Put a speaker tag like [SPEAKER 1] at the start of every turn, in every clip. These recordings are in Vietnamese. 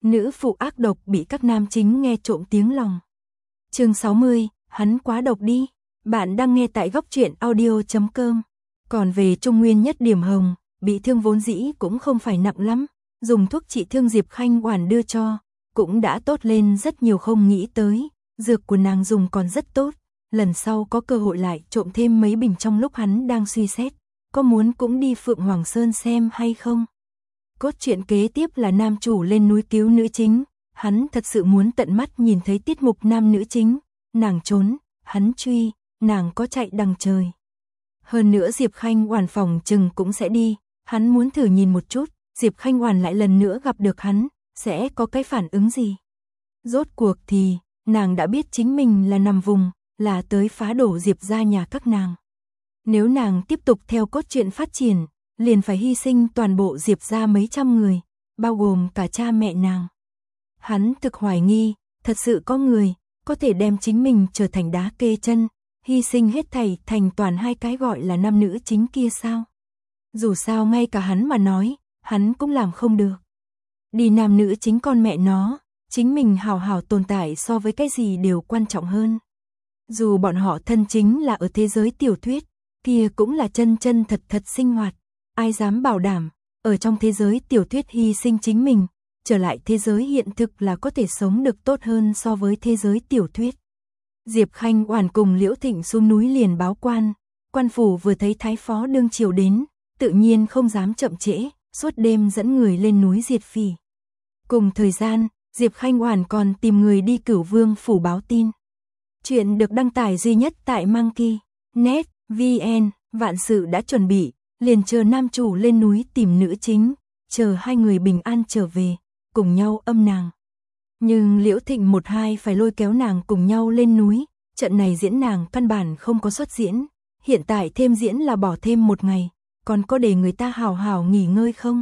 [SPEAKER 1] Nữ phụ ác độc bị các nam chính nghe trộm tiếng lòng. Chương 60, hắn quá độc đi. Bạn đang nghe tại góc truyện audio.com. Còn về Trung Nguyên Nhất Điểm Hồng, bị thương vốn dĩ cũng không phải nặng lắm, dùng thuốc trị thương Diệp Khanh Oản đưa cho, cũng đã tốt lên rất nhiều, không nghĩ tới, dược của nàng dùng còn rất tốt, lần sau có cơ hội lại trộm thêm mấy bình. Trong lúc hắn đang suy xét, có muốn cũng đi Phượng Hoàng Sơn xem hay không. Cốt truyện kế tiếp là nam chủ lên núi cứu nữ chính, hắn thật sự muốn tận mắt nhìn thấy tiết mục nam nữ chính, nàng trốn, hắn truy, nàng có chạy đằng trời. Hơn nữa Diệp Khanh Oản phòng chừng cũng sẽ đi, hắn muốn thử nhìn một chút, Diệp Khanh Oản lại lần nữa gặp được hắn, sẽ có cái phản ứng gì. Rốt cuộc thì, nàng đã biết chính mình là nằm vùng, là tới phá đổ Diệp gia nhà các nàng. Nếu nàng tiếp tục theo cốt truyện phát triển, liền phải hy sinh toàn bộ Diệp gia mấy trăm người, bao gồm cả cha mẹ nàng. Hắn thực hoài nghi, thật sự có người, có thể đem chính mình trở thành đá kê chân, hy sinh hết thảy thành toàn hai cái gọi là nam nữ chính kia sao? Dù sao ngay cả hắn mà nói, hắn cũng làm không được. Đi nam nữ chính con mẹ nó, chính mình hào hào tồn tại so với cái gì đều quan trọng hơn. Dù bọn họ thân chính là ở thế giới tiểu thuyết, kia cũng là chân chân thật thật sinh hoạt. Ai dám bảo đảm, ở trong thế giới tiểu thuyết hy sinh chính mình, trở lại thế giới hiện thực là có thể sống được tốt hơn so với thế giới tiểu thuyết. Diệp Khanh Oản cùng Liễu Thịnh xuống núi liền báo quan, quan phủ vừa thấy thái phó đương triều đến, tự nhiên không dám chậm trễ, suốt đêm dẫn người lên núi diệt phỉ. Cùng thời gian, Diệp Khanh Oản còn tìm người đi Cửu Vương phủ báo tin. Chuyện được đăng tải duy nhất tại Monkey.net VN, vạn sự đã chuẩn bị, liền chờ nam chủ lên núi tìm nữ chính, chờ hai người bình an trở về, cùng nhau âm nàng. Nhưng Liễu Thịnh một hai phải lôi kéo nàng cùng nhau lên núi, trận này diễn nàng căn bản không có xuất diễn, hiện tại thêm diễn là bỏ thêm một ngày, còn có để người ta hào hào nghỉ ngơi không?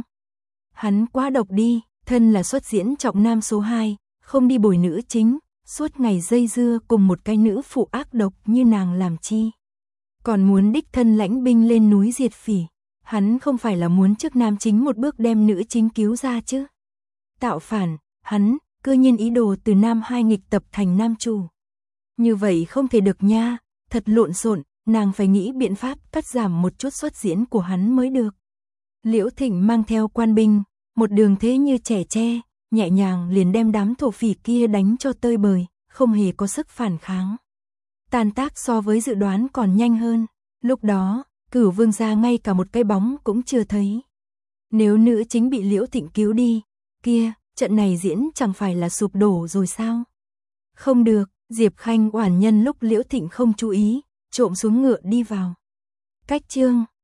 [SPEAKER 1] Hắn quá độc đi, thân là xuất diễn trọng nam số 2, không đi bồi nữ chính, suốt ngày dây dưa cùng một cái nữ phụ ác độc như nàng làm chi. Còn muốn đích thân lãnh binh lên núi diệt phỉ, hắn không phải là muốn trước nam chính một bước đem nữ chính cứu ra chứ. Tạo phản, hắn, cư nhiên ý đồ từ nam hai nghịch tập thành nam chủ. Như vậy không thể được nha, thật lộn xộn, nàng phải nghĩ biện pháp cắt giảm một chút xuất diễn của hắn mới được. Liễu Thịnh mang theo quan binh, một đường thế như trẻ tre, nhẹ nhàng liền đem đám thổ phỉ kia đánh cho tơi bời, không hề có sức phản kháng. Tan tác so với dự đoán còn nhanh hơn, lúc đó, Cửu Vương gia ngay cả một cái bóng cũng chưa thấy. Nếu nữ chính bị Liễu Thịnh cứu đi, kia, trận này diễn chẳng phải là sụp đổ rồi sao? Không được, Diệp Khanh Oản nhân lúc Liễu Thịnh không chú ý, trộm xuống ngựa đi vào. Cách chương